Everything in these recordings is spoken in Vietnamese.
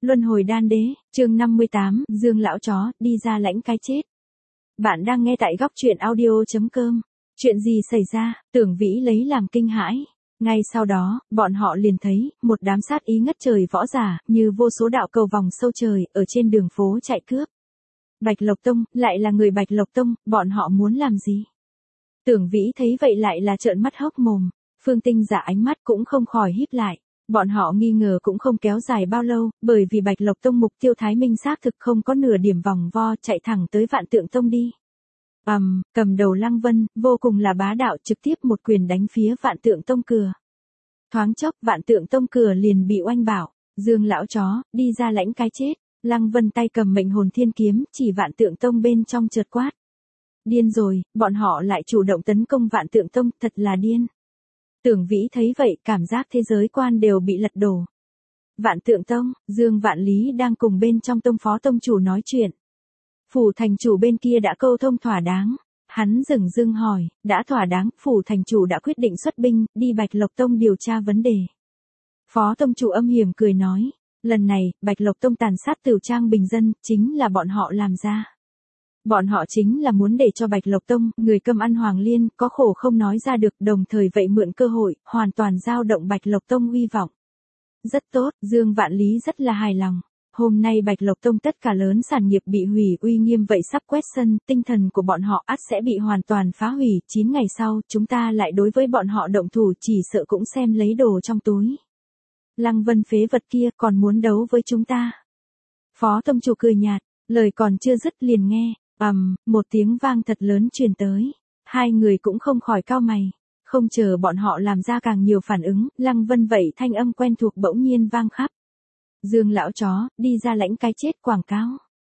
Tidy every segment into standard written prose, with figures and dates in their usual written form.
Luân hồi đan đế, chương 58, Dương lão chó, đi ra lãnh cái chết. Bạn đang nghe tại góc truyện audio.com. Chuyện gì xảy ra, Tưởng Vĩ lấy làm kinh hãi. Ngay sau đó, bọn họ liền thấy, một đám sát ý ngất trời võ giả, như vô số đạo cầu vòng sâu trời, ở trên đường phố chạy cướp. Bạch Lộc Tông, lại là người Bạch Lộc Tông, bọn họ muốn làm gì? Tưởng Vĩ thấy vậy lại là trợn mắt hốc mồm, Phương Tinh Dạ ánh mắt cũng không khỏi híp lại. Bọn họ nghi ngờ cũng không kéo dài bao lâu, bởi vì Bạch Lộc Tông mục tiêu Thái Minh xác thực không có nửa điểm vòng vo, chạy thẳng tới Vạn Tượng Tông đi. Cầm đầu Lăng Vân, vô cùng là bá đạo, trực tiếp một quyền đánh phía Vạn Tượng Tông cửa. Thoáng chốc, Vạn Tượng Tông cửa liền bị oanh bảo, Dương lão chó, đi ra lãnh cái chết. Lăng Vân tay cầm Mệnh Hồn Thiên Kiếm, chỉ Vạn Tượng Tông bên trong chợt quát. Điên rồi, bọn họ lại chủ động tấn công Vạn Tượng Tông, thật là điên. Tưởng Vĩ thấy vậy, cảm giác thế giới quan đều bị lật đổ. Vạn Tượng Tông, Dương Vạn Lý đang cùng bên trong tông phó tông chủ nói chuyện. Phủ thành chủ bên kia đã câu thông thỏa đáng. Hắn dửng dưng hỏi, đã thỏa đáng, phủ thành chủ đã quyết định xuất binh, đi Bạch Lộc Tông điều tra vấn đề. Phó tông chủ âm hiểm cười nói, lần này, Bạch Lộc Tông tàn sát Tửu Trang bình dân, chính là bọn họ làm ra. Bọn họ chính là muốn để cho Bạch Lộc Tông, người cơm ăn Hoàng Liên, có khổ không nói ra được, đồng thời vậy mượn cơ hội, hoàn toàn dao động Bạch Lộc Tông uy vọng. Rất tốt, Dương Vạn Lý rất là hài lòng. Hôm nay Bạch Lộc Tông tất cả lớn sản nghiệp bị hủy, uy nghiêm vậy sắp quét sân, tinh thần của bọn họ ắt sẽ bị hoàn toàn phá hủy, 9 ngày sau, chúng ta lại đối với bọn họ động thủ, chỉ sợ cũng xem lấy đồ trong túi. Lăng Vân phế vật kia còn muốn đấu với chúng ta. Phó tông chủ cười nhạt, lời còn chưa dứt liền nghe. Một tiếng vang thật lớn truyền tới. Hai người cũng không khỏi cau mày. Không chờ bọn họ làm ra càng nhiều phản ứng, Lăng Vân vậy thanh âm quen thuộc bỗng nhiên vang khắp. Dương lão chó, đi ra lãnh cái chết quảng cáo.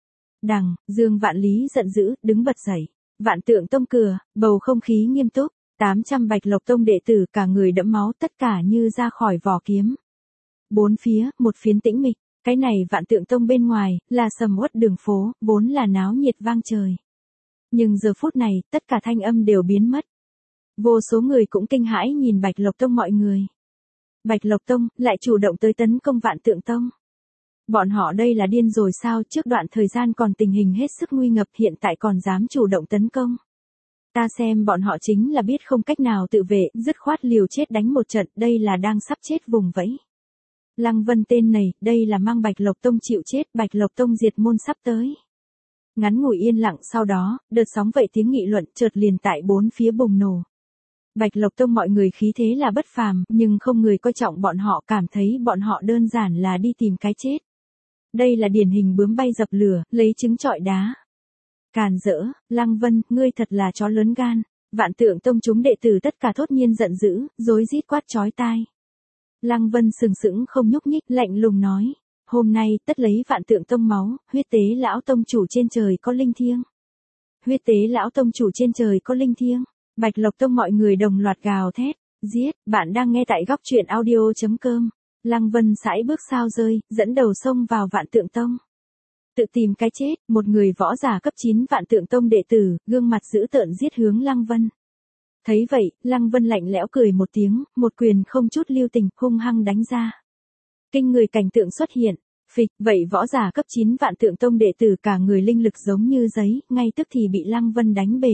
Đằng, Dương Vạn Lý giận dữ, đứng bật dậy. Vạn Tượng Tông cửa, bầu không khí nghiêm túc. 800 Bạch Lộc Tông đệ tử cả người đẫm máu, tất cả như ra khỏi vỏ kiếm. Bốn phía, một phiến tĩnh mịch. Cái này Vạn Tượng Tông bên ngoài, là sầm uất đường phố, vốn là náo nhiệt vang trời. Nhưng giờ phút này, tất cả thanh âm đều biến mất. Vô số người cũng kinh hãi nhìn Bạch Lộc Tông mọi người. Bạch Lộc Tông, lại chủ động tới tấn công Vạn Tượng Tông. Bọn họ đây là điên rồi sao, trước đoạn thời gian còn tình hình hết sức nguy ngập, hiện tại còn dám chủ động tấn công. Ta xem bọn họ chính là biết không cách nào tự vệ, dứt khoát liều chết đánh một trận, đây là đang sắp chết vùng vẫy. Lăng Vân tên này, đây là mang Bạch Lộc Tông chịu chết, Bạch Lộc Tông diệt môn sắp tới. Ngắn ngủi yên lặng sau đó, đợt sóng vậy tiếng nghị luận chợt liền tại bốn phía bùng nổ. Bạch Lộc Tông mọi người khí thế là bất phàm, nhưng không người coi trọng bọn họ, cảm thấy bọn họ đơn giản là đi tìm cái chết. Đây là điển hình bướm bay dập lửa, lấy trứng trọi đá. Càn rỡ, Lăng Vân, ngươi thật là chó lớn gan. Vạn Tượng Tông chúng đệ tử tất cả thốt nhiên giận dữ, rối rít quát chói tai. Lăng Vân sừng sững không nhúc nhích, lạnh lùng nói, hôm nay tất lấy Vạn Tượng Tông máu, huyết tế lão tông chủ trên trời có linh thiêng. Huyết tế lão tông chủ trên trời có linh thiêng. Bạch Lộc Tông mọi người đồng loạt gào thét, giết. Bạn đang nghe tại góc truyện audio.com. Lăng Vân sải bước sao rơi, dẫn đầu xông vào Vạn Tượng Tông. Tự tìm cái chết, một người võ giả cấp 9 Vạn Tượng Tông đệ tử, gương mặt dữ tợn giết hướng Lăng Vân. Thấy vậy, Lăng Vân lạnh lẽo cười một tiếng, một quyền không chút lưu tình, hung hăng đánh ra. Kinh người cảnh tượng xuất hiện, phịch, vậy võ giả cấp 9 Vạn Tượng Tông đệ tử cả người linh lực giống như giấy, ngay tức thì bị Lăng Vân đánh bể.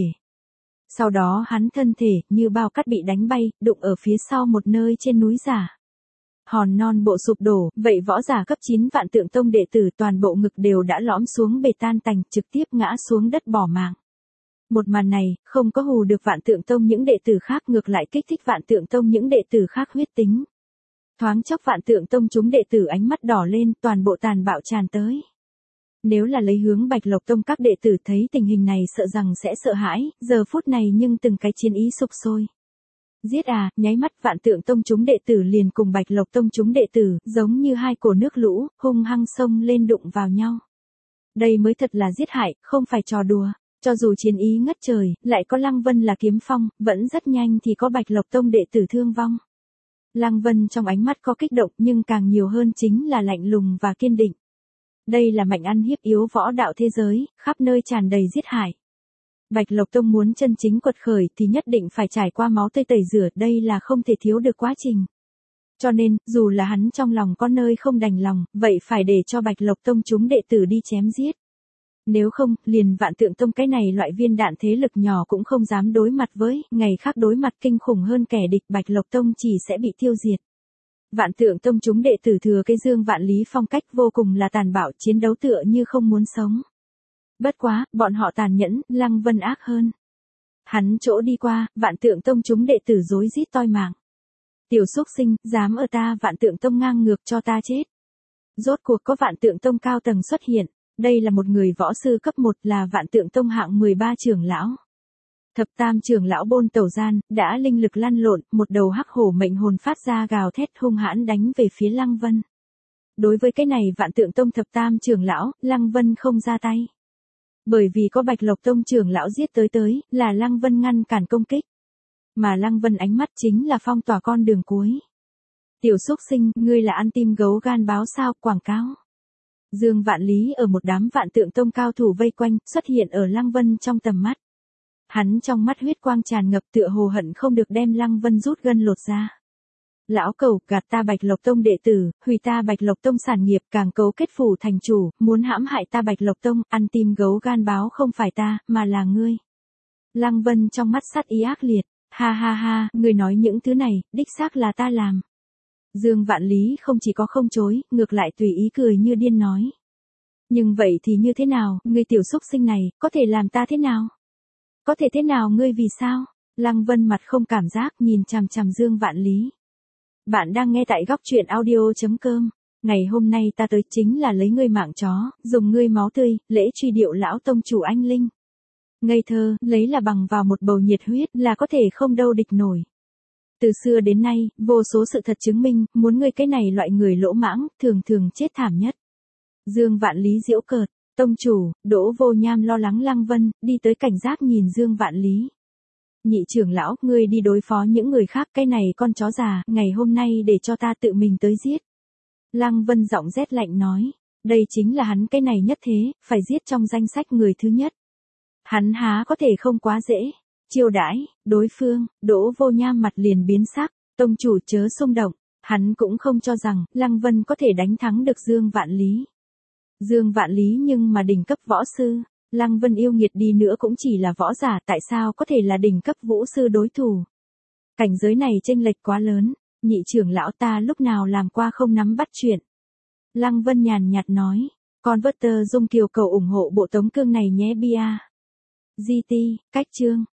Sau đó hắn thân thể, như bao cát bị đánh bay, đụng ở phía sau một nơi trên núi giả. Hòn non bộ sụp đổ, vậy võ giả cấp 9 Vạn Tượng Tông đệ tử toàn bộ ngực đều đã lõm xuống bề tan tành, trực tiếp ngã xuống đất bỏ mạng. Một màn này, không có hù được Vạn Tượng Tông những đệ tử khác, ngược lại kích thích Vạn Tượng Tông những đệ tử khác huyết tính. Thoáng chốc Vạn Tượng Tông chúng đệ tử ánh mắt đỏ lên, toàn bộ tàn bạo tràn tới. Nếu là lấy hướng Bạch Lộc Tông các đệ tử thấy tình hình này sợ rằng sẽ sợ hãi, giờ phút này nhưng từng cái chiến ý sục sôi. Giết à, nháy mắt Vạn Tượng Tông chúng đệ tử liền cùng Bạch Lộc Tông chúng đệ tử, giống như hai cổ nước lũ, hung hăng xông lên đụng vào nhau. Đây mới thật là giết hại, không phải trò đùa. Cho dù chiến ý ngất trời, lại có Lăng Vân là kiếm phong, vẫn rất nhanh thì có Bạch Lộc Tông đệ tử thương vong. Lăng Vân trong ánh mắt có kích động nhưng càng nhiều hơn chính là lạnh lùng và kiên định. Đây là mạnh ăn hiếp yếu võ đạo thế giới, khắp nơi tràn đầy giết hại. Bạch Lộc Tông muốn chân chính quật khởi thì nhất định phải trải qua máu tươi tẩy rửa, đây là không thể thiếu được quá trình. Cho nên, dù là hắn trong lòng có nơi không đành lòng, vậy phải để cho Bạch Lộc Tông chúng đệ tử đi chém giết. Nếu không, liền Vạn Tượng Tông cái này loại viên đạn thế lực nhỏ cũng không dám đối mặt với, ngày khác đối mặt kinh khủng hơn kẻ địch, Bạch Lộc Tông chỉ sẽ bị tiêu diệt. Vạn Tượng Tông chúng đệ tử thừa cái Dương Vạn Lý phong cách vô cùng là tàn bạo, chiến đấu tựa như không muốn sống. Bất quá, bọn họ tàn nhẫn, Lăng Vân ác hơn. Hắn chỗ đi qua, Vạn Tượng Tông chúng đệ tử rối rít toi mạng. Tiểu xúc sinh, dám ở ta Vạn Tượng Tông ngang ngược cho ta chết. Rốt cuộc có Vạn Tượng Tông cao tầng xuất hiện, đây là một người võ sư cấp 1 là Vạn Tượng Tông hạng 13 trưởng lão. Thập tam trưởng lão Bôn Tẩu Gian, đã linh lực lăn lộn, một đầu hắc hổ mệnh hồn phát ra gào thét hung hãn đánh về phía Lăng Vân. Đối với cái này Vạn Tượng Tông thập tam trưởng lão, Lăng Vân không ra tay. Bởi vì có Bạch Lộc Tông trưởng lão giết tới, là Lăng Vân ngăn cản công kích. Mà Lăng Vân ánh mắt chính là phong tỏa con đường cuối. Tiểu xúc sinh, ngươi là ăn tim gấu gan báo sao, quảng cáo. Dương Vạn Lý ở một đám Vạn Tượng Tông cao thủ vây quanh, xuất hiện ở Lăng Vân trong tầm mắt. Hắn trong mắt huyết quang tràn ngập tựa hồ hận không được đem Lăng Vân rút gân lột ra. Lão cẩu, gạt ta Bạch Lộc Tông đệ tử, hủy ta Bạch Lộc Tông sản nghiệp, càng cấu kết phủ thành chủ, muốn hãm hại ta Bạch Lộc Tông, ăn tim gấu gan báo không phải ta, mà là ngươi. Lăng Vân trong mắt sát ý ác liệt, ha ha ha, ngươi nói những thứ này, đích xác là ta làm. Dương Vạn Lý không chỉ có không chối, ngược lại tùy ý cười như điên nói. Nhưng vậy thì như thế nào, ngươi tiểu xúc sinh này, có thể làm ta thế nào? Có thể thế nào ngươi vì sao? Lăng Vân mặt không cảm giác nhìn chằm chằm Dương Vạn Lý. Bạn đang nghe tại góc truyện audio.com. Ngày hôm nay ta tới chính là lấy ngươi mạng chó, dùng ngươi máu tươi, lễ truy điệu lão tông chủ anh Linh. Ngây thơ, lấy là bằng vào một bầu nhiệt huyết là có thể không đâu địch nổi. Từ xưa đến nay, vô số sự thật chứng minh, muốn ngươi cái này loại người lỗ mãng, thường thường chết thảm nhất. Dương Vạn Lý giễu cợt, tông chủ, Đỗ Vô Nham lo lắng Lăng Vân, đi tới cảnh giác nhìn Dương Vạn Lý. Nhị trưởng lão, ngươi đi đối phó những người khác, cái này con chó già, ngày hôm nay để cho ta tự mình tới giết. Lăng Vân giọng rét lạnh nói, đây chính là hắn cái này nhất thế, phải giết trong danh sách người thứ nhất. Hắn há có thể không quá dễ. Chiêu đãi, đối phương, Đỗ Vô Nham mặt liền biến sắc, tông chủ chớ xung động, hắn cũng không cho rằng, Lăng Vân có thể đánh thắng được Dương Vạn Lý. Dương Vạn Lý nhưng mà đỉnh cấp võ sư, Lăng Vân yêu nghiệt đi nữa cũng chỉ là võ giả, tại sao có thể là đỉnh cấp vũ sư đối thủ. Cảnh giới này chênh lệch quá lớn, nhị trưởng lão ta lúc nào làm qua không nắm bắt chuyện. Lăng Vân nhàn nhạt nói, con vớt tơ dung kiều cầu ủng hộ bộ tống cương này nhé bia. GT, cách chương.